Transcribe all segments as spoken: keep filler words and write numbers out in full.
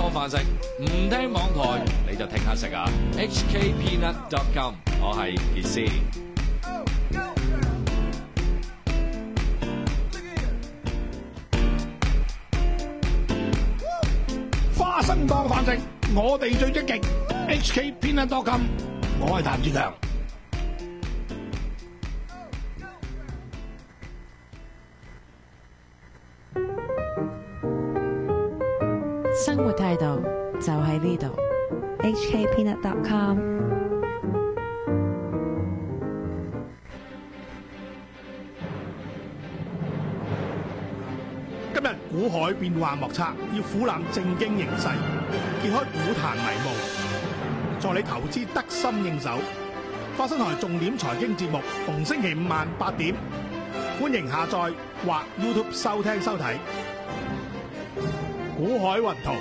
當飯食，唔聽網台你就聽下食啊 ！H K Peanut dot com， 我係傑斯。 花生當飯食，我哋最積極。H K Peanut dot com， 我係譚志強。 生活態度就喺呢度。 H K Peanut dot com。 今日股海變幻莫測，要俯覽正經形勢，揭開股壇迷霧，助你投資得心應手。花生台重點財經節目，逢星期五晚八點，歡迎下載或 YouTube 收聽收睇。股海雲圖。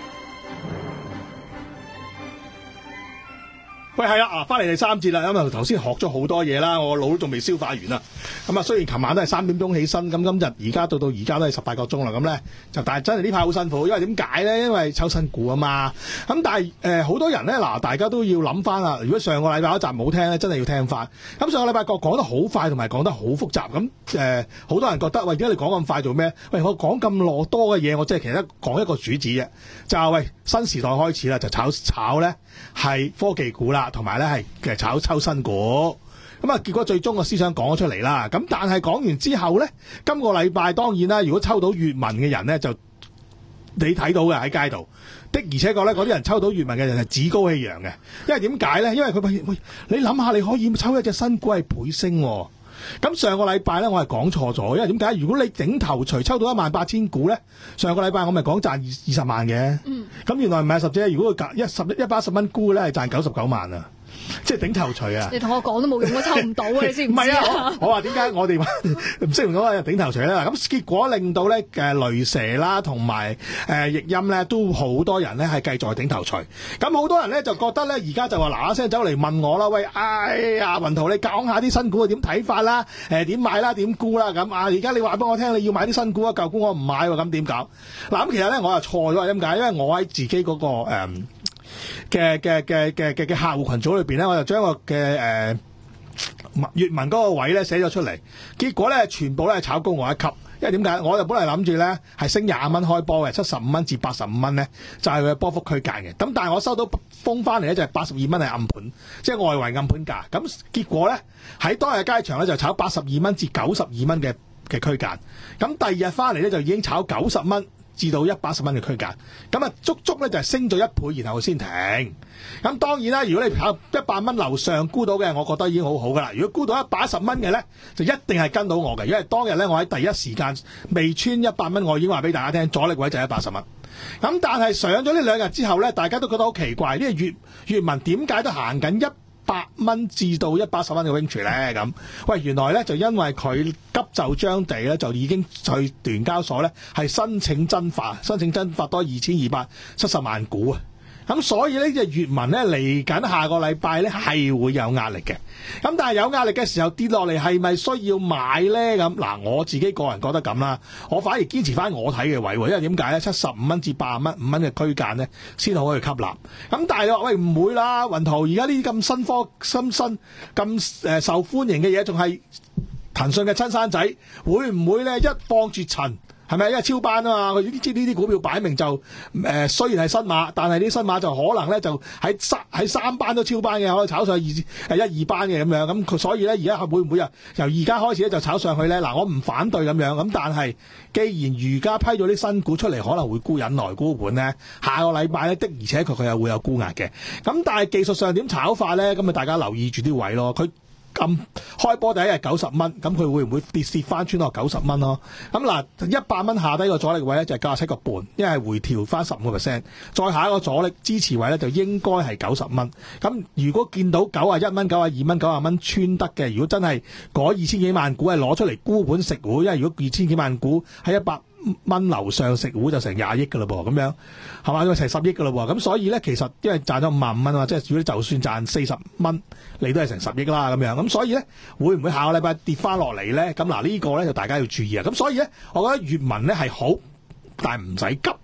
喂，係啦，啊，翻嚟第三節啦，咁啊頭先學咗好多嘢啦，我腦都仲未消化完啊。咁啊，雖然琴晚都係三點鐘起身，咁今日而家到到而家都係十八個鐘啦，咁咧就但係真係呢排好辛苦，因為點解咧？因為抽新股啊嘛。咁但係誒好多人咧，嗱大家都要諗翻啦。如果上個禮拜一集冇聽咧，真係要聽翻。咁上個禮拜個講得好快，同埋講得好複雜。咁誒好多人覺得喂，點解你講咁快做咩？喂，我講咁落多嘅嘢，我即係其實講一個主旨啫，就係喂新時代開始啦，就炒炒咧係科技股啦。同埋咧係其實炒抽新股，咁啊結果最終個思想講咗出嚟啦。咁但係講完之後咧，今個禮拜當然啦，如果抽到粵文嘅人咧，就你睇到嘅喺街度的，而且確咧嗰啲人抽到粵文嘅人係趾高氣揚嘅，因為點解咧？因為佢喂喂，你諗下你可以抽一隻新股係倍升喎。咁上個禮拜咧，我係講錯咗，因為點解？如果你頂頭除抽到一萬八千股咧，上個禮拜我咪講賺二二十萬嘅。嗯。咁原來唔係十隻，如果佢一十一百一十蚊沽咧，係賺九十九萬啊！即係頂頭除啊！ 你同我講都冇用，我抽唔到啊！你知唔知？ 唔係啊！我話點解我哋唔識唔到啊頂頭除咧？咁結果令到咧誒雷蛇啦，同埋誒易鑫咧，都好多人咧係繼續頂頭除。咁好多人咧就覺得咧，而家就話嗱嗱聲走嚟問我啦，喂，哎呀，雲圖你講下啲新股點睇法啦？誒點買啦？點沽啦？咁啊，而家你話俾我聽，你要買啲新股啊，舊股我唔買喎，咁點搞？嗱咁其實咧我又錯咗，點解？因為我喺自己嗰個誒嘅嘅嘅嘅嘅嘅客戶群組裏邊咧，我就將個嘅誒粵文嗰個位咧寫咗出嚟，結果咧全部咧炒高我一級，因為點解？我就本嚟諗住咧係升廿蚊開波嘅，七十五蚊至八十五蚊咧就係佢嘅波幅區間嘅。咁但係我收到風翻嚟咧就係八十二蚊係暗盤，即係外圍暗盤價。咁結果咧喺當日嘅街場咧就炒八十二蚊至九十二蚊嘅嘅區間。咁第二日翻嚟咧就已經炒九十蚊至到一百十蚊嘅區間，咁啊足足咧就係升咗一倍，然後先停。咁當然啦，如果你跑一百蚊樓上沽到嘅，我覺得已經好好噶啦。如果沽到一百一十蚊嘅咧，就一定係跟到我嘅，因為當日咧我喺第一時間未穿一百蚊，我已經話俾大家聽，阻力位就係一百十蚊。咁但係上咗呢兩日之後咧，大家都覺得好奇怪，呢個粵粵文點解都行緊一百蚊至到一百十蚊嘅 range 咧？咁喂，原來咧就因為佢急就章地咧，就已經去聯交所咧係申請增發，申請增發多二千二百七十萬股啊！咁所以呢隻粵文咧嚟緊下個禮拜咧係會有壓力嘅。咁但係有壓力嘅時候跌落嚟係咪需要買咧？咁嗱，我自己個人覺得咁啦，我反而堅持翻我睇嘅位，因為點解咧？七十五蚊至八十蚊五蚊嘅區間咧先可以吸納。咁但係你話喂唔會啦，雲圖而家呢啲咁新科新新咁誒受歡迎嘅嘢，仲係騰訊嘅親生仔，會唔會咧一放絕塵？係咪？因為超班啊嘛，佢呢啲呢啲股票擺明就誒、呃，雖然係新馬，但係啲新馬就可能咧就喺三喺三班都超班嘅，可以炒上去二誒一二班嘅咁樣。咁佢所以咧而家會唔會啊？由而家開始咧就炒上去咧？嗱，我唔反對咁樣。咁但係既然而家批咗啲新股出嚟，可能會沽引來沽盤咧，下個禮拜咧的而且確佢又會有沽壓嘅。咁但係技術上點炒法咧？咁咪大家留意住啲位咯。佢咁開波第一日九十蚊，咁佢會唔會跌蝕翻穿落九十蚊咯？咁嗱，一百蚊下低個阻力位咧就係九十七個半，因為回調翻十五個 percent， 再下一個阻力支持位咧就應該係九十蚊。咁如果見到九啊一蚊、九啊二蚊、九啊蚊穿得嘅，如果真係嗰二千幾萬股係攞出嚟沽盤食股，因為如果二千幾萬股喺一百蚊樓上食糊就成廿億噶啦噃，咁樣係嘛？因為成十億噶啦喎，咁所以咧其實因為賺咗五萬五蚊啊，即係如果就算賺四十蚊，你都係成十億啦咁樣。咁所以咧會唔會下個禮拜跌翻落嚟咧？咁嗱呢個咧就大家要注意啊。咁所以咧，我覺得粵文咧係好，但係唔使急。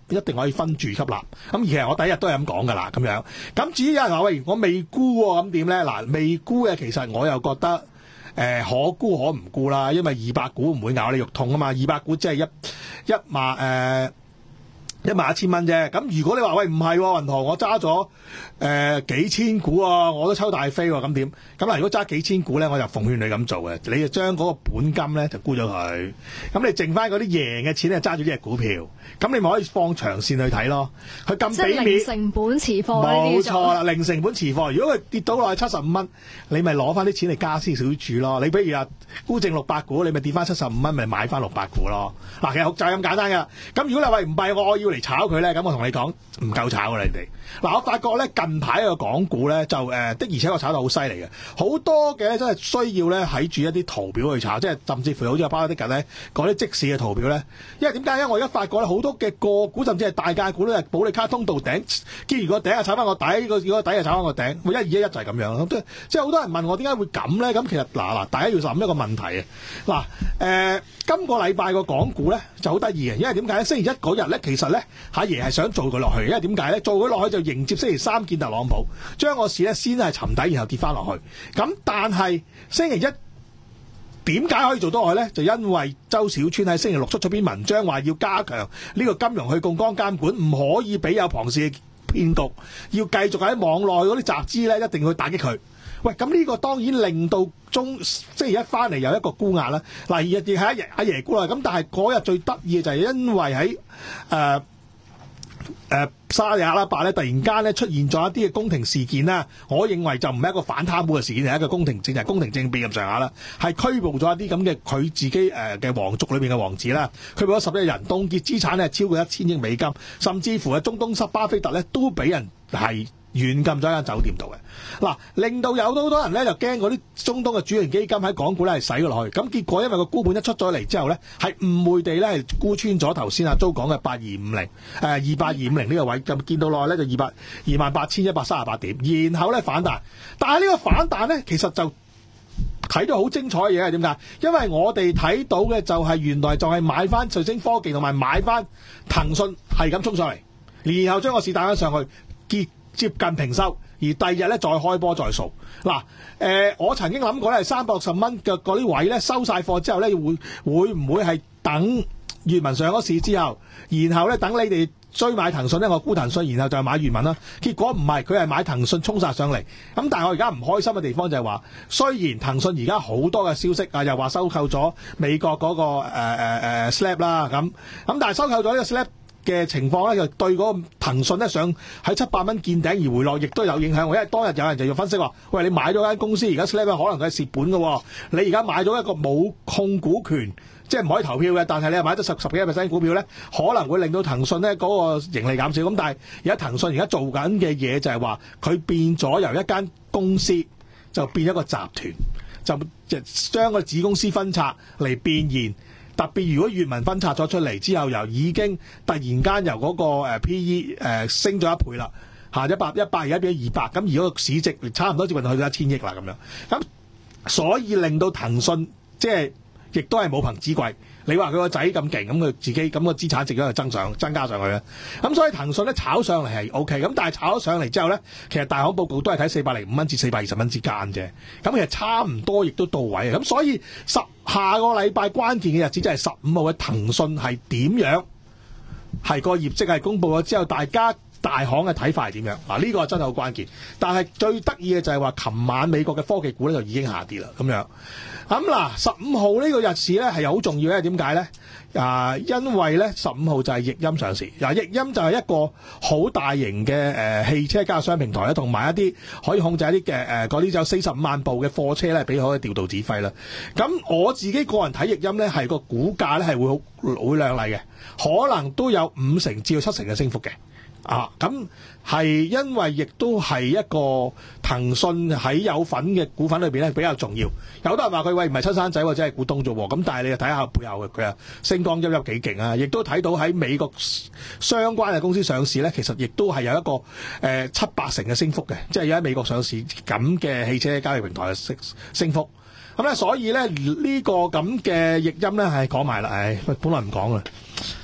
一定可以分住吸納。咁其實我第一日都係咁講噶啦，咁樣。咁至於有人話喂，我未沽喎，咁點咧？嗱，未沽嘅其實我又覺得誒、呃、可沽可唔沽啦，因為二百股唔會咬你肉痛啊嘛，二百股即係一一萬誒。呃一萬一千蚊啫，咁如果你話喂唔係喎，銀行我揸咗誒幾千股啊，我都抽大飛喎，咁點？咁嗱，如果揸幾千股咧，我就奉勸你咁做嘅，你就將嗰個本金咧就沽咗佢，咁你剩翻嗰啲贏嘅錢咧揸住呢隻股票，咁你咪可以放長線去睇咯。佢咁俾面， 零成本持貨呢啲冇錯啦，零成本持貨。如果佢跌到落去七十五蚊，你咪攞翻啲錢嚟加少少注咯。你比如話沽剩六百股，你咪跌翻七十五蚊，咪買翻六百股咯。嗱，其實就係咁簡單噶。咁如果你話唔係我要嚟炒佢咧，咁我同你講唔夠炒噶啦，你哋。嗱，我發覺咧近排個港股咧就誒、呃、的而且確炒得好犀利嘅，好多嘅真係需要咧喺住一啲圖表去炒，即係甚至乎好似阿巴的近咧嗰啲即時嘅圖表咧。因為點解？因為我而家發覺咧好多嘅個股甚至係大價股咧，保利卡通道頂，既然個頂啊炒翻個底，個如果底啊炒翻個頂，一二一一就係咁樣。即係即係好多人問我點解會咁咧？咁其實嗱嗱，大家要諗一個問題啊。嗱誒、呃，今個禮拜個港股咧就好得意嘅，因為點解咧？星期一嗰日咧，其實咧阿爺係想做佢落去，因為點解咧？做佢落去就迎接星期三見特朗普，將個市咧先係沉底，然後跌翻落去。咁但係星期一點解可以做到落去咧？就因為周小川喺星期六出咗篇文章，話要加強呢個金融去槓桿監管，唔可以俾有龐氏嘅騙局，要繼續喺網內嗰啲集資咧，一定要去打擊佢。喂，咁呢個當然令到中星期一翻嚟有一個沽壓啦。嗱，亦亦係阿爺阿爺沽啦。咁但係嗰日最得意嘅就係因為喺誒誒沙地阿拉伯咧，突然間咧出現咗一啲嘅宮廷事件啦。我認為就唔係一個反貪污嘅事件，係一個宮廷政就係宮廷政變咁上下啦。係拘捕咗一啲咁嘅佢自己誒嘅皇族裏邊嘅王子啦，拘捕咗十一人，凍結資產咧超過一千億美金，甚至乎係中東塞巴菲特咧都俾人係軟禁咗喺間酒店度嘅。嗱，令到有好多人咧就驚嗰啲中東嘅主權基金喺港股咧係洗咗落去，咁結果因為個沽盤一出咗嚟之後咧，係誤會地咧係沽穿咗頭先阿周講嘅八二五零誒二八二五零呢個位，咁見到落去咧就二百二萬八千一百三十八點，然後咧反彈，但係呢個反彈咧其實就睇到好精彩嘅嘢係點解？因為我哋睇到嘅就係原來就係買翻瑞星科技同埋買翻騰訊係咁衝上嚟，然後將個市帶翻上去結接近平收，而第二日咧再開波再掃。嗱，誒、呃，我曾經諗過咧，係三百六十蚊嘅嗰啲位咧收晒貨之後咧，會會唔會係等閱文上咗市之後，然後咧等你哋追買騰訊咧，我沽騰訊，然後就買閱文啦。結果唔係，佢係買騰訊衝殺上嚟。咁但係我而家唔開心嘅地方就係話，雖然騰訊而家好多嘅消息啊，又話收購咗美國嗰、那個誒誒誒 Snap 啦，咁咁但係收購咗呢個 Snap嘅情況咧，就對嗰個騰訊咧上喺七百蚊見頂而回落，亦都有影響。因為當日有人就要分析話，喂，你買咗間公司，而家 Snap 可能佢係蝕本嘅，你而家買咗一個冇控股權，即係唔可以投票嘅，但係你係買咗十十幾個 percent 股票咧，可能會令到騰訊咧嗰個盈利減少。咁但係而家騰訊而家做緊嘅嘢就係話，佢變咗由一間公司就變一個集團，就將個子公司分拆嚟變現。特別如果閱文分拆咗出嚟之後，又已經突然間由嗰個 P E 誒升咗一倍啦，嚇一百一百而家變咗二百，咁而嗰個市值差唔多接近去到一千億啦咁樣，咁所以令到騰訊即係亦都係冇憑之貴。你話佢個仔咁勁，咁佢自己咁個資產值都係增上增加上去啦。咁所以騰訊咧炒上嚟係 O K，咁但係炒咗上嚟之後咧，其實大行報告都係睇四百零五蚊至四百二十蚊之間啫。咁其實差唔多，亦都到位嘅。咁所以十下個禮拜關鍵嘅日子就係十五號嘅騰訊係點樣？係個業績係公佈咗之後，大家大行嘅睇法係點樣？嗱，呢個真係好關鍵。但係最得意嘅就係話，琴晚美國嘅科技股咧就已經下跌啦，咁樣。咁嗱，十五號呢個日市咧係好重要嘅，點解咧？啊，因為咧十五號就係易鑫上市。嗱，易鑫就係一個好大型嘅誒、呃、汽車加商平台啦，同埋一啲可以控制一啲嘅誒嗰啲有四十五萬部嘅貨車咧，俾可以調度指揮啦。咁我自己個人睇易鑫咧，係個股價咧係會好會亮麗嘅，可能都有五成至到七成嘅升幅嘅。啊，咁係因為亦都係一個騰訊喺有份嘅股份裏邊咧比較重要。有好多人話佢喂唔係親生仔或者係股東啫喎，咁但係你就睇下背後嘅佢啊星光熠熠幾勁啊！亦都睇到喺美國相關嘅公司上市咧，其實亦都係有一個誒、呃、七八成嘅升幅嘅，即係有喺美國上市咁嘅汽車交易平台嘅升升幅。咁咧，所以咧呢、這個咁嘅易鑫咧係講埋啦，唉，本來唔講啦。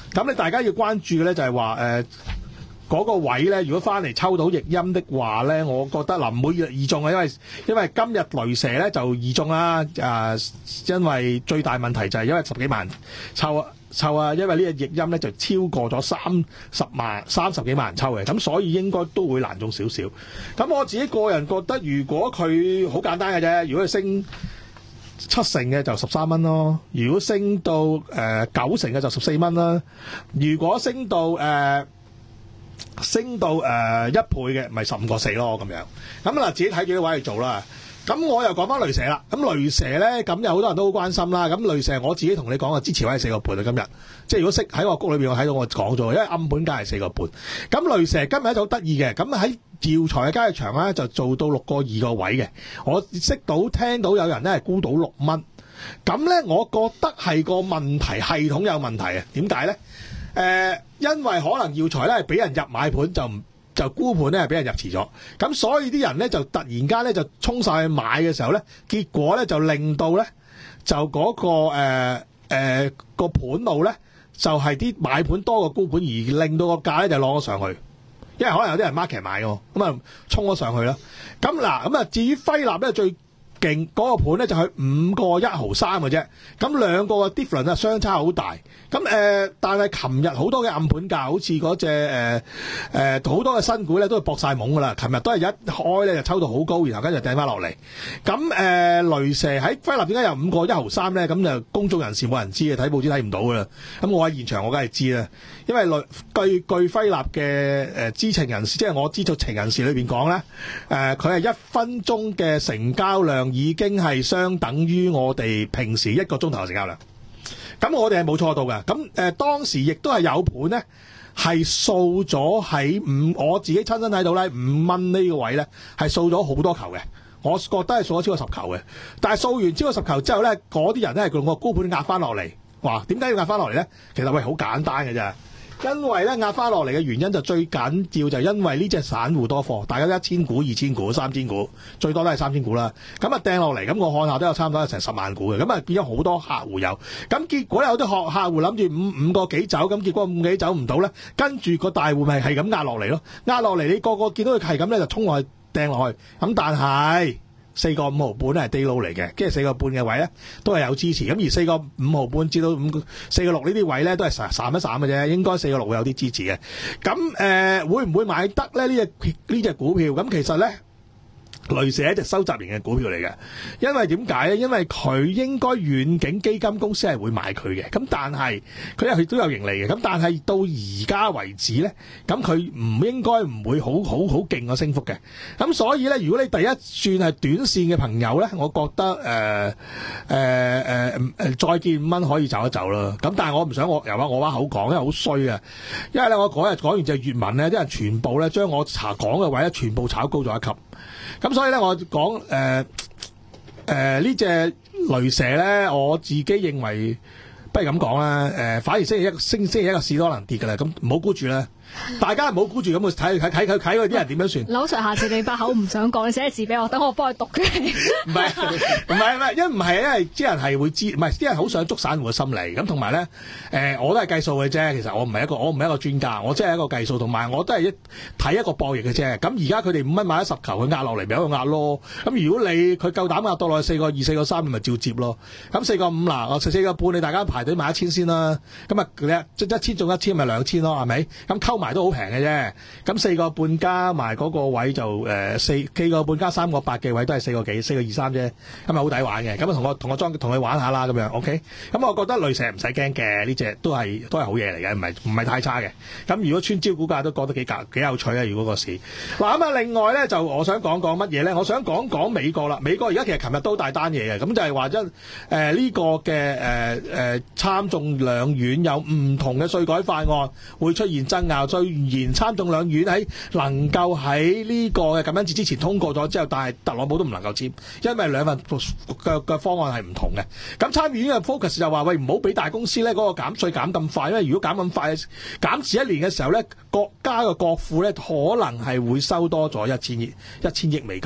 咁你大家要關注嘅咧就係話誒嗰個位咧，如果翻嚟抽到逆音的話咧，我覺得嗱唔會易中啊，因為因為今日雷蛇咧就易中啦，誒、呃，因為最大問題就係因為十幾萬抽啊抽啊，因為呢個逆音咧就超過咗三十萬三十幾萬人抽嘅，咁所以應該都會難中少少。咁我自己個人覺得，如果佢好簡單嘅啫，如果佢升七成嘅就十三蚊咯，如果升到誒、呃、九成嘅就十四蚊啦，如果升到誒。呃升到誒、呃、一倍嘅，咪十五個四咯咁樣。咁嗱，自己睇幾多位去做啦。咁我又講翻雷蛇啦。咁雷蛇咧，咁有好多人都好關心啦。咁雷蛇我自己同你講啊，支持位係四個半啊。今日即係如果識喺個谷裏邊，我睇到我講咗，因為暗盤價係四個半。咁雷蛇今日就好得意嘅。咁喺耀才嘅交易場咧，就做到六個二個位嘅。我識到聽到有人咧係沽到六蚊。咁咧，我覺得係個問題系統有問題啊。點解咧？誒、呃，因為可能耀才咧係俾人入買盤，就唔就沽盤咧係俾人入遲咗，咁所以啲人咧就突然間咧就衝晒去買嘅時候咧，結果咧就令到咧就嗰、那個誒誒個盤路咧就係、是、啲買盤多過沽盤，而令到個價咧就攞咗上去，因為可能有啲人 market 買嘅，咁啊衝咗上去啦。咁嗱，咁啊至於輝立咧最勁嗰、那個盤咧就係五個一毫三嘅啫，咁兩個嘅 difference 啊相差好大。咁誒、呃，但係琴日好多嘅暗盤價，好似嗰隻誒誒好多嘅新股咧，都係搏晒懵噶啦。琴日都係一開咧就抽到好高，然後跟住掟翻落嚟。咁誒、呃，雷蛇喺輝立點解有五個一毫三咧？咁就公眾人士冇人知嘅，睇報紙睇唔到噶啦。咁我喺現場我梗係知啦，因為雷據據輝立嘅誒知情人士，即係我知道情人士裏邊講咧，誒佢係一分鐘嘅成交量已經係相等於我哋平時一個鐘頭嘅成交量。咁我哋係冇錯到嘅，咁誒、呃、當時亦都係有盤咧，係掃咗喺五，我自己親身睇到咧五蚊呢個位咧，係掃咗好多球嘅，我覺得係掃咗超過十球嘅。但係掃完超過十球之後咧，嗰啲人咧係用個高盤壓翻落嚟，哇！點解要壓翻落嚟咧？其實喂好簡單嘅啫。因為咧壓翻落嚟嘅原因就最緊要就係因為呢隻散戶多貨，大家都一千股、二千股、三千股，最多都係三千股啦。咁啊掟落嚟，咁我看下都有差唔多有成十萬股嘅，咁啊變咗好多客戶有。咁結果有啲客客戶諗住五五個幾走，咁結果五幾走唔到咧，跟住個大戶咪係咁壓落嚟咯，壓落嚟你個個見到佢係咁咧就衝落去掟落去，咁但係四個五毫半咧係低撈嚟嘅，跟住四個半嘅位咧都係有支持，咁而四個五毫半至到五四個六呢啲位咧都係散散一散嘅啫，應該四個六會有啲支持嘅。咁誒、呃、會唔會買得咧？呢隻呢隻股票咁其實咧，雷蛇係一隻收集型嘅股票嚟嘅，因為點解咧？因為佢應該遠景基金公司係會買佢嘅，咁但係佢又都有盈利嘅，咁但係到而家為止咧，咁佢唔應該唔會好好好勁個升幅嘅，咁所以咧，如果你第一轉係短線嘅朋友咧，我覺得誒誒誒誒再見五蚊可以走一走啦，咁但係我唔想我由話我把口講，因為好衰啊，因為咧我嗰日講完隻粵文咧，啲人全部咧將我查講嘅位咧全部炒高咗一級。咁所以咧，我講誒誒呢隻雷蛇咧，我自己認為不如咁講啦。誒、呃，反而星期一星星期一個市多能跌㗎啦，咁唔好估住啦。大家唔好估住咁去睇睇睇佢睇佢啲人點樣算。 劉 Sir，下次你把口唔想講，你寫字俾我，等我幫佢讀嘅。 唔係唔係唔係，因為唔係，因為啲人係會知，唔係啲人好想捉散戶嘅心理。咁同埋咧，誒、呃、我都係計數嘅啫。其實我唔係一個我唔係一個專家，我即係一個計數，同埋我都係一睇一個博弈嘅啫。咁而家佢哋五蚊買咗十球，佢壓落嚟咪喺度壓咯。咁如果你佢夠膽壓到落去四個二、四個三，你咪照接咯。咁四個五嗱，我四四個半，你大家排隊買一千先啦。咁啊，你即一千中一千，咪兩千咯，係咪？咁溝埋都好平嘅啫，咁四個半加埋嗰個位就誒四四個半加三個八嘅位都係四個幾，四個二三啫，咁咪好抵玩嘅。咁啊同我同我裝同佢玩下啦，咁樣 OK。咁我覺得雷蛇唔使驚嘅，呢隻都係都係好嘢嚟嘅，唔係唔係太差嘅。咁如果穿招股價都覺得幾夾幾有趣啊！如果個市嗱咁啊，另外咧就我想講講乜嘢咧？我想講講美國啦。美國而家其實琴日都大單嘢嘅，咁就係話一誒呢個嘅誒誒參眾兩院有唔同嘅稅改法案會出現爭拗，雖然參眾兩院喺能夠喺呢個嘅感恩節之前通過咗之後，但係特朗普都唔能夠簽，因為兩份嘅嘅方案係唔同嘅。咁參議院嘅 focus 就話喂，唔好俾大公司咧嗰個減稅減咁快，因為如果減咁快減遲一年嘅時候咧，國家嘅國庫咧可能係會收多咗一千億一千億美金。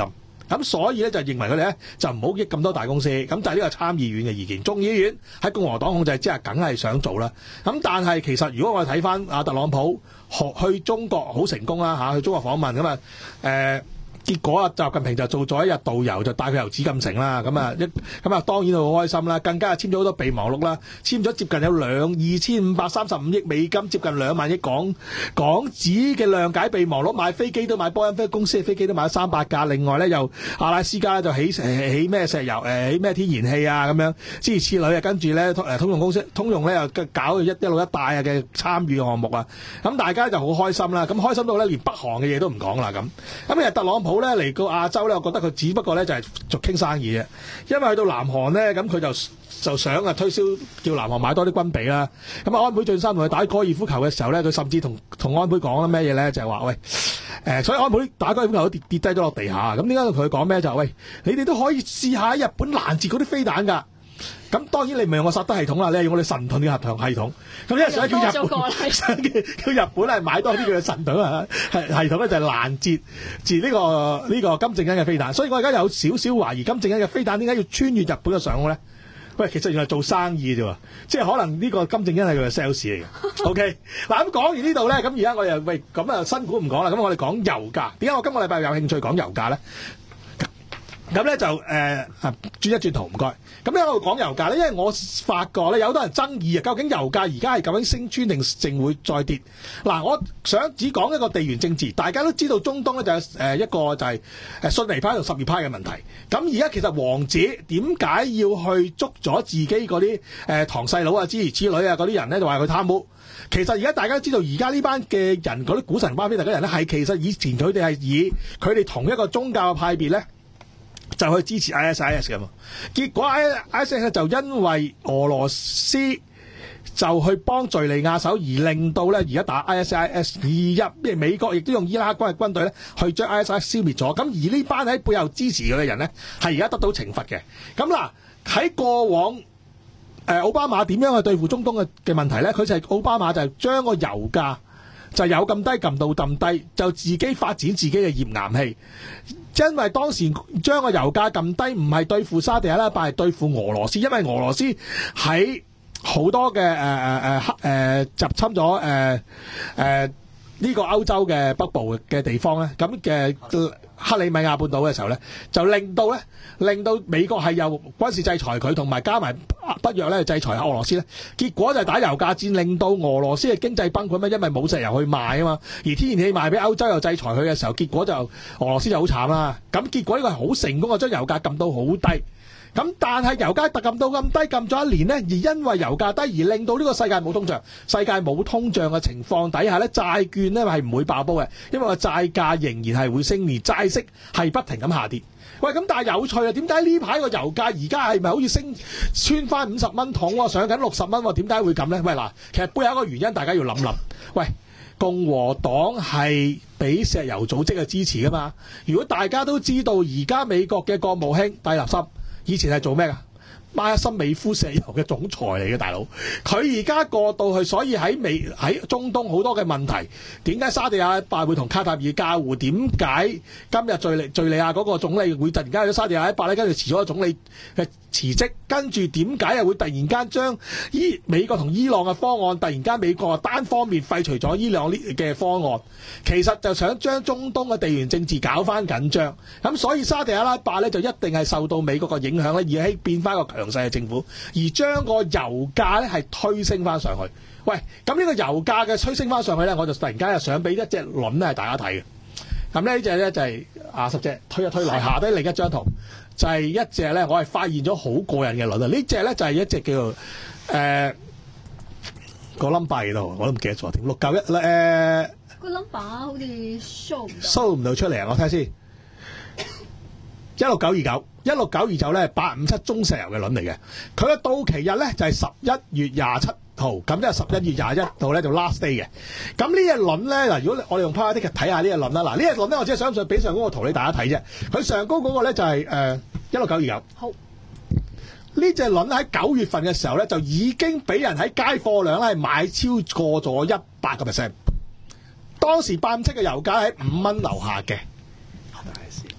咁所以咧就認為佢哋咧就唔好益咁多大公司，咁就係呢個參議院嘅意見。眾議院喺共和黨控制之下，梗係想做啦。咁但係其實如果我哋睇翻阿特朗普去中國好成功啦嚇，去中國訪問咁啊誒。結果啊，習近平就做咗一日導遊，就帶佢遊紫禁城啦。咁啊，一咁啊，當然好開心啦。更加係簽咗好多備忘錄啦，簽咗接近有兩二千五百三十五億美金，接近兩萬億港港紙嘅諒解備忘錄。買飛機都買波音飛公司嘅飛機都買咗三百架。另外咧，又阿拉斯加就起起咩石油誒，起咩天然氣啊咁樣，諸如此類啊。跟住咧誒通用公司通用咧又搞一一路一帶啊嘅參與項目啊。咁大家就好開心啦。咁開心到咧，連北韓嘅嘢都唔講啦咁。咁其實特朗普好咧嚟到亞洲咧，我覺得佢只不過咧就係做傾生意嘅，因為去到南韓咧，咁佢就就想啊推銷叫南韓買多啲軍備啦。咁啊安倍晉三同佢打高爾夫球嘅時候咧，佢甚至同同安倍講啦咩嘢咧，就係話喂誒，所以安倍打高爾夫球都跌跌低咗落地下。咁點解同佢講咩就係喂，你哋都可以試下喺日本攔截嗰啲飛彈㗎。咁當然你唔係用我薩德系統啦，你係用我哋神盾嘅合同系統。咁因為想叫日本，想叫日本係買多啲佢嘅神盾啊系系統咧，就係攔截截呢個呢個金正恩嘅飛彈。所以我而家有少少懷疑金正恩嘅飛彈點解要穿越日本嘅上空咧？喂，其實原來做生意啫喎，即係可能呢個金正恩係佢嘅 sales 嚟嘅。OK， 嗱咁講完呢度咧，咁而家我又喂咁啊新股唔講啦，咁我哋講油價。點解我今個禮拜有興趣講油價咧？咁咧就誒啊轉一轉圖唔該。咁咧我講油價咧，因為我發覺咧有好多人爭議啊，究竟油價而家係究竟升穿定淨會再跌？嗱，我想只講一個地緣政治，大家都知道中東咧就係誒一個就係誒遜尼派同什葉派嘅問題。咁而家其實王子點解要去捉咗自己嗰啲誒堂細佬啊、諸如此類啊嗰啲人咧，就話佢貪污？其實而家大家都知道，而家呢班嘅人嗰啲股神巴菲特嗰啲人咧，係其實以前佢哋係以佢哋同一個宗教嘅派別咧，就去支持 I S I S 嘅嘛，結果 I S I S 就因為俄羅斯就去幫敍利亞手，而令到咧而家打 I S I S， 而入美國亦都用伊拉克軍嘅軍隊咧去將 I S I S 消滅咗。咁而呢班喺背後支持佢嘅人咧，係而家得到懲罰嘅。咁嗱喺過往誒奧巴馬點樣去對付中東嘅嘅問題咧？佢就係奧巴馬就係將個油價就有咁低撳到咁低，就自己發展自己嘅頁岩氣。因為當時將個油價咁低，唔係對付沙地阿拉伯，係對付俄羅斯。因為俄羅斯喺好多嘅誒誒誒誒入侵咗誒誒呢個歐洲嘅北部嘅地方咧，咁嘅克里米亞半島嘅時候咧，就令到咧令到美國係又軍事制裁佢，同埋加埋北約咧制裁俄羅斯咧，結果就係打油價戰，令到俄羅斯嘅經濟崩潰咩？因為冇石油去賣啊嘛，而天然氣賣俾歐洲又制裁佢嘅時候，結果就俄羅斯就好慘啦。咁結果呢個係好成功嘅，將油價撳到好低。咁但係油價特撳到咁低，撳咗一年呢，而因為油價低而令到呢個世界冇通脹，世界冇通脹嘅情況底下呢，債券呢係唔會爆煲嘅，因為個債價仍然係會升，而債息係不停咁下跌。喂，咁但係有趣啊，點解呢排個油價而家係咪好似升穿翻五十蚊桶喎，上緊六十蚊喎？點解會咁呢？喂嗱，其實背後一個原因，大家要諗諗。喂，共和黨係俾石油組織嘅支持噶嘛？如果大家都知道而家美國嘅國務卿蒂勒森以前係做咩㗎？馬森美孚石油嘅總裁嚟嘅大佬，佢而家過到去，所以喺美喺中東好多嘅問題，點解沙地阿拉伯會同卡塔爾交互？點解今日敍利敍利亞嗰個總理會突然間去咗沙地阿拉伯咧？跟住辭咗個總理嘅辭職，跟住點解又會突然間將伊美國同伊朗嘅方案，突然間美國啊單方面廢除咗伊朗呢嘅方案？其實就想將中東嘅地緣政治搞翻緊張，咁所以沙地阿拉伯咧就一定係受到美國嘅影響咧，而係變翻個強勢嘅政府，而將個油價咧係推升翻上去。喂，咁呢個油價嘅推升翻上去咧，我就突然間又想俾一隻輪咧係大家睇嘅。咁呢隻咧就係阿十隻推一推來下低另一張圖，就係、是、一隻咧我係發現咗好過癮嘅輪啊！呢隻咧就係一隻叫做誒個 number 喺度，我都唔記得咗添，六九一誒個 number 好似 show 唔到 show 唔到出嚟啊！我睇下先，一六九二九。一六九二九咧，八五七中石油嘅輪嚟嘅，佢嘅到期日咧就係十一月廿七號，咁即係十一月廿一號咧就 last day 嘅。咁呢隻輪咧嗱，如果我哋用 power 啲嘅睇下呢隻輪啦，嗱呢隻輪咧我只係想上俾上嗰個圖你大家睇啫。佢上高嗰個咧就係誒一六九二九。好，呢隻輪喺九月份嘅時候咧就已經俾人喺街貨量咧買超過咗一百個 percent。當時八五七嘅油價喺五蚊樓下嘅。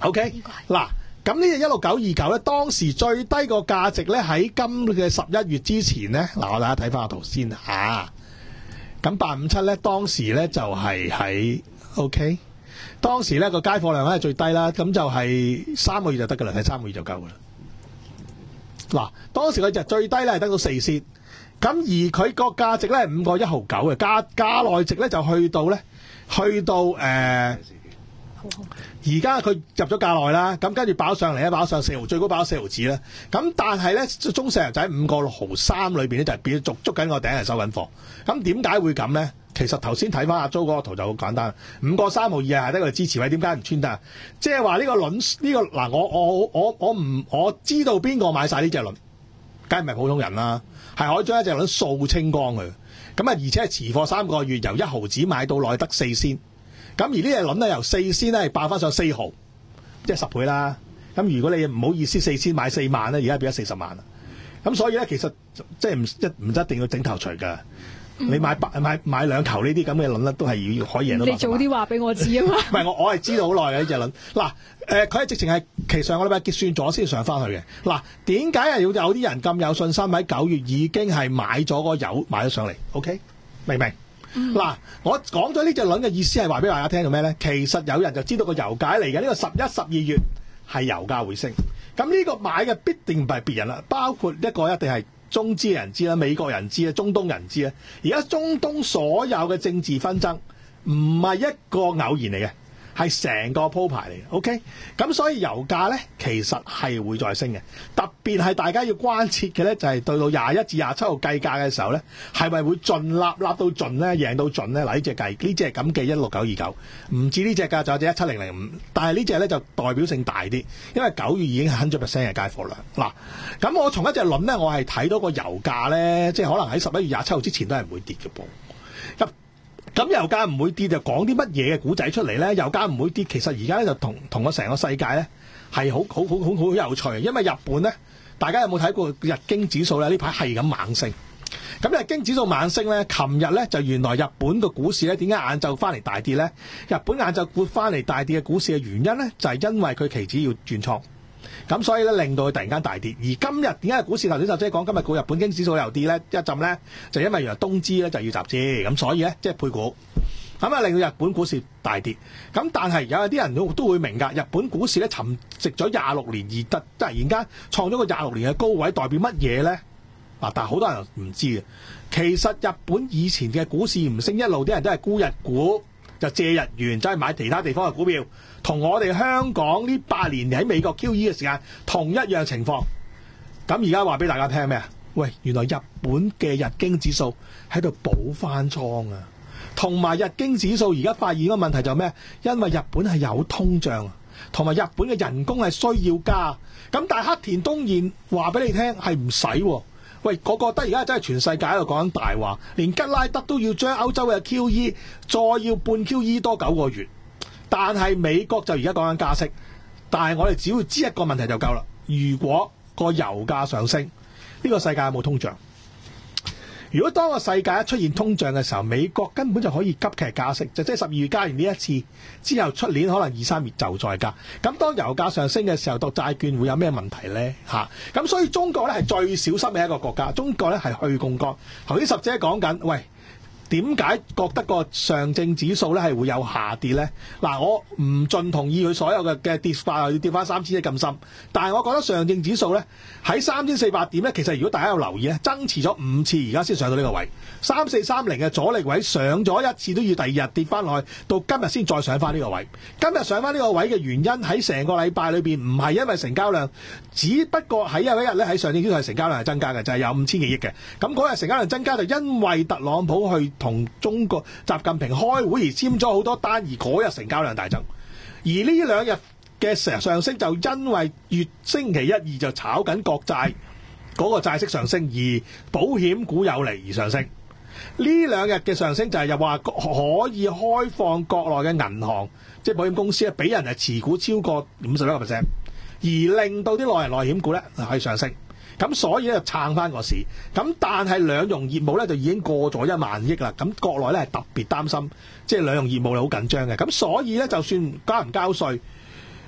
OK 嗱。咁呢隻一六九二九咧，當時最低個價值咧喺今嘅十一月之前咧，嗱我大家睇翻個圖先嚇。咁八五七咧，當時咧就係喺 OK， 當時咧個街貨量咧係最低啦，咁就係三個月就得㗎啦，睇三個月就夠㗎啦。嗱，當時佢就最低咧係得到四仙，咁而佢個價值咧係五個一毫九嘅，價價內值咧就去到咧，去到誒。呃而家佢入咗價內啦，咁跟住爆上嚟咧，爆上四毫，最高爆咗四毫子啦。咁但係咧，中石油就喺五個六毫三裏邊咧，就係變咗捉捉緊個頂係收緊貨。咁點解會咁咧？其實頭先睇翻阿租嗰個圖就好簡單，五個三毫二係得個支持位，點解唔穿得啊？即係話呢個輪呢、呢個嗱，我我我我唔我知道邊個買晒呢隻輪，梗係唔係普通人啦，係可以將一隻輪掃清光佢。咁啊，而且係持貨三個月，由一毫子買到內得四仙。咁而呢隻輪咧由四仙咧爆翻上四毫，即係十倍啦。咁如果你唔好意思四仙買四萬咧，而家變咗四十萬啦。咁所以咧，其實即係唔一唔一定要整頭除㗎。嗯、你買百買買兩球呢啲咁嘅輪咧，都係要可以贏到。你早啲話俾我知啊嘛。 唔係我我係知道好耐嘅呢隻輪。嗱誒，佢係直情係其實上個禮拜結算咗先上翻去嘅。嗱，點解係要有啲人咁有信心喺九月已經係買咗個油買咗上嚟 ？OK， 明唔明？嗱、嗯，我講咗呢隻輪嘅意思係話俾大家聽到咩咧？其實有人就知道個油價嚟緊呢個十一、十二月係油價會升。咁呢個買嘅必定唔係別人啦，包括一個一定係中資人知啦、美國人知啦、中東人知啦。而家中東所有嘅政治紛爭唔係一個偶然嚟嘅，係成個鋪排嚟嘅。OK， 咁所以油價咧其實係會再升嘅。特別係大家要關切嘅咧，就係對到廿一至廿七號計價嘅時候咧，係咪會盡立立到盡咧，贏到盡咧？嗱，呢隻計呢隻係咁嘅一六九二九，唔止呢隻㗎，仲有隻一七零零五，但係呢隻咧就代表性大啲，因為九月已經係hundred percent嘅街貨量。嗱，咁我從一隻輪咧，我係睇到個油價咧，即係可能喺十一月廿七號之前都係唔會跌嘅噃。咁油價唔會跌就講啲乜嘢嘅古仔出嚟咧？油價唔會跌，其實而家咧就同同個成個世界咧係好好好好好有趣，因為日本咧，大家有冇睇過日經指數咧？呢排係咁猛升，咁日經指數猛升咧，琴日咧就原來日本個股市咧點解晏晝翻嚟大跌咧？日本晏晝撥翻嚟大跌嘅股市嘅原因咧，就係因為佢期指要轉倉。咁所以咧令到佢突然間大跌，而今日點解股市頭先就即係講今日個日本經指數又跌咧一陣咧，就因為原來東芝咧就要集資，咁所以咧即係配股，咁啊令到日本股市大跌。咁但係有啲人都都會明㗎，日本股市咧沉寂咗廿六年而突突然間創咗個廿六年嘅高位，代表乜嘢咧？嗱，但係好多人唔知嘅，其實日本以前嘅股市唔升一路，啲人都係沽日股，就借日元走去買其他地方嘅股票。同我哋香港呢八年喺美國 Q E 嘅時間同一樣情況，咁而家話俾大家聽咩啊？喂，原來日本嘅日經指數喺度補翻倉啊，同埋日經指數而家發現個問題就係咩？因為日本係有通脹，同埋日本嘅人工係需要加，咁但係黑田東彥話俾你聽係唔使喎。喂，我覺得而家真係全世界喺度講緊大話，連吉拉德都要將歐洲嘅 Q E 再要半 Q E 多九個月。但係美國就而家講緊加息，但係我哋只要知一個問題就夠啦。如果個油價上升，呢個世界有冇通脹？如果當個世界一出現通脹嘅時候，美國根本就可以急劇加息，就即係十二月加完呢一次之後，出年可能二三月就再加。咁當油價上升嘅時候，到債券會有咩問題呢？嚇！咁所以中國咧係最小心嘅一個國家，中國咧係去槓桿。頭先十姐講緊，喂。點解覺得個上證指數咧係會有下跌咧？嗱，我唔盡同意佢所有嘅嘅跌法要跌翻三千一咁深，但係我覺得上證指數咧喺三千四百點咧，其實如果大家有留意咧，增持咗五次，而家先上到呢個位，三四三零嘅阻力位上咗一次都要第二日跌翻落去，到今日先再上翻呢個位。今日上翻呢個位嘅原因喺成個禮拜裏邊唔係因為成交量，只不過喺有一日咧喺上證指數係成交量係增加嘅，就係、是、有五千幾億嘅。咁嗰日成交量增加就因為特朗普去同中國習近平開會而簽咗好多單，而嗰日成交量大增。而呢兩日嘅上上升就因為月星期一二就炒緊國債嗰個債息上升，而保險股有利而上升。呢兩日嘅上升就係又話可以開放國內嘅銀行，即係保險公司咧，俾人係持股超過五十一個 percent， 而令到啲內銀內險股咧係上升。咁所以咧就撐翻個市，咁但係兩融業務咧就已經過咗一萬億啦。咁國內咧係特別擔心，即係兩融業務係好緊張嘅。咁所以咧就算交唔交稅，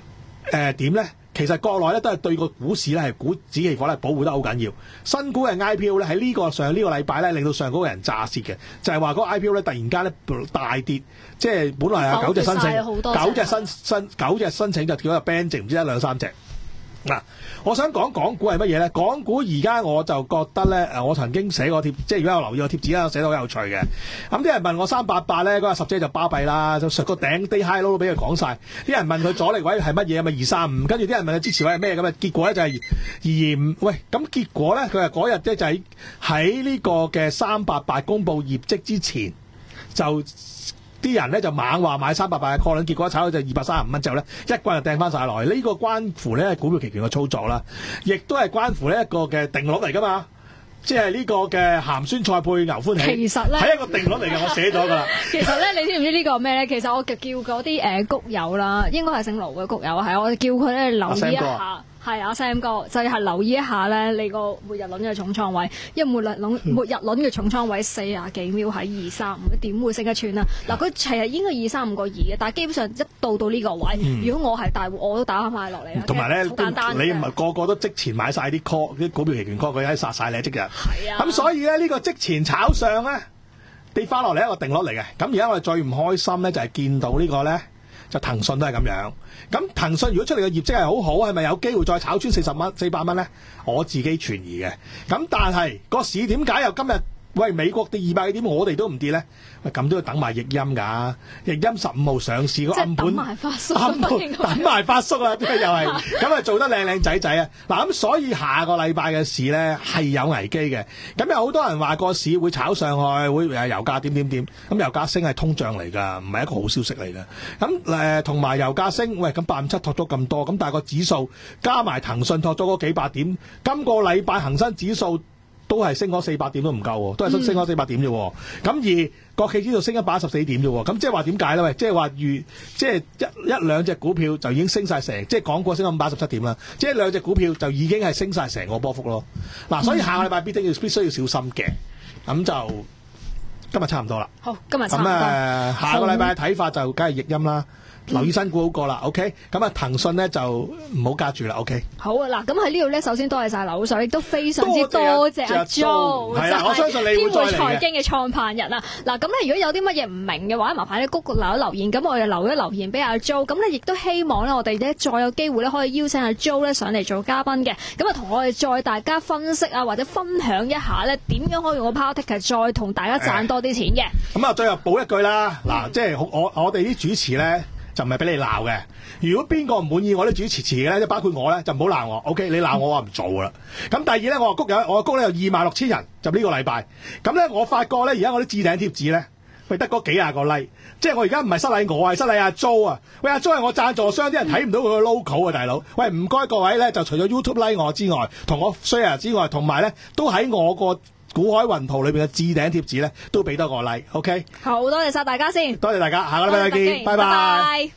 誒點咧？其實國內咧都係對個股市咧係股指期貨咧保護得好緊要。新股嘅 I P O 咧喺呢個上呢個禮拜咧令到上嗰個人炸蝕嘅，就係話嗰個 I P O 咧突然間咧大跌，即係本來係九隻申請，九隻申申九隻申請就叫咗 ban 剩唔知一兩三隻。嗱，我想講港股係乜嘢咧？港股而家我就覺得咧，誒，我曾經寫過貼，即係如果有留意個貼紙啦，寫得好有趣嘅。咁啲人問我三八八咧，嗰個十姐就巴閉啦，就個頂 day high low 都俾佢講晒。啲人問佢阻力位係乜嘢，咪二三五，跟住啲人問佢支持位係咩咁啊？結果咧就係二二五。喂，咁結果咧，佢話嗰日咧就係喺呢個嘅三八八公佈業績之前就。啲人咧就猛話買三百八嘅 call，結果炒到就二百三十五蚊之後咧，一棍就掟翻晒落去。呢、這個關乎咧股票期權嘅操作啦，亦都係關乎呢一個嘅定律嚟噶嘛。即係呢個嘅鹹酸菜配牛歡喜， 其實咧係一個定律嚟嘅，我寫咗㗎啦。 其實咧，你知唔知呢個咩咧？其實我叫嗰啲誒谷友啦，應該係姓盧嘅谷友，係我哋叫佢咧留意一下。係阿 Sam 哥，就係、是、留意一下咧，你個末日輪嘅重倉位，因為末日輪末日輪嘅重倉位四廿幾秒喺二三五，點會升一寸啊？嗱，佢其實應該二三五個二嘅，但係基本上一到到呢個位，嗯、如果我係大戶，我都打翻埋落嚟啦。同埋咧，好簡單， 你唔係個個都即前買晒啲 call 啲股票期權 call，佢喺殺晒你即日。係啊。 咁所以咧，呢、這個即前炒上咧跌翻落嚟一個定律嚟嘅。咁而家我哋最唔開心咧，就係、是、見到個呢個咧。就騰訊都係咁樣，咁騰訊如果出嚟嘅業績係好好，係咪有機會再炒穿四十蚊、四百蚊咧？我自己存疑嘅。咁但係個市點解又今日喂美國跌二百幾點，我哋都唔跌咧？喂，咁都要等埋譯音㗎，譯音十五號上市個暗盤， 等埋發叔， 暗盤等埋發叔啊！即係又係咁啊，做得靚靚仔仔啊！嗱咁，所以下個禮拜嘅市咧係有危機嘅。咁有好多人話個市會炒上去，會誒油價點點點。咁油價升係通脹嚟㗎，唔係一個好消息嚟㗎。咁誒同埋油價升，喂咁八五七托咗咁多，咁但係個指數加埋騰訊托咗嗰幾百點，今個禮拜恒生指數都係升咗四百點都唔夠，都係升升咗四百點啫。咁、嗯、而國企指數升一百一十四點啫。咁即係話點解咧？喂，即係話預即係一一兩隻股票就已經升晒成，即係港股升咗五百一十七點啦。即係兩隻股票就已經係升晒成個波幅咯。嗱、啊，所以下個禮拜必定要必須要小心嘅。咁就今日差唔多啦。 好，今日差唔多。 咁誒、呃，下個禮拜嘅睇法就梗係譯音啦。留意新股好過啦 ，OK？咁啊，騰訊咧就唔好加住啦 ，OK？ 好啊，嗱，咁喺呢度咧，首先多謝晒柳水，亦都非常之多謝阿 Jo， 係啊，我相信你會再嚟嘅。天匯財經嘅創辦人啊，嗱，咁咧如果有啲乜嘢唔明嘅話，麻煩你谷留一留言，咁我哋留一留言俾阿 Jo，咁咧亦都希望咧我哋咧再有機會咧可以邀請阿 Jo 咧上嚟做嘉賓嘅，咁啊同我哋再大家分析啊或者分享一下咧點樣可以用個 Power Ticker 再同大家賺多啲錢嘅。 咁、欸、啊，最後補一句啦，嗱、嗯，即係我我哋啲主持咧。就唔係俾你鬧嘅。如果邊個唔滿意我啲主持詞嘅咧，即包括我咧，就唔好鬧我。OK，你鬧我我唔做啦。咁第二咧，我話谷有我谷咧有二萬六千人，就呢個禮拜。咁咧我發覺咧，而家我啲置頂貼紙咧，喂得嗰幾廿個 like， 即係我而家唔係失禮我，係失禮阿 Jo 啊。喂，阿 Jo 係我贊助商，啲人睇唔到佢個 logo 啊，大佬。喂，唔該各位咧，就除咗 YouTube like 我之外，同我 share 之外，同埋咧都喺我個股海雲圖裏邊嘅置頂貼紙咧，都俾多個 like。OK， 好多謝晒大家先， 多謝大家，下個禮拜再見，拜拜。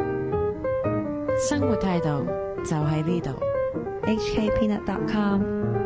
生活態度就喺呢度。 H K Peanut dot com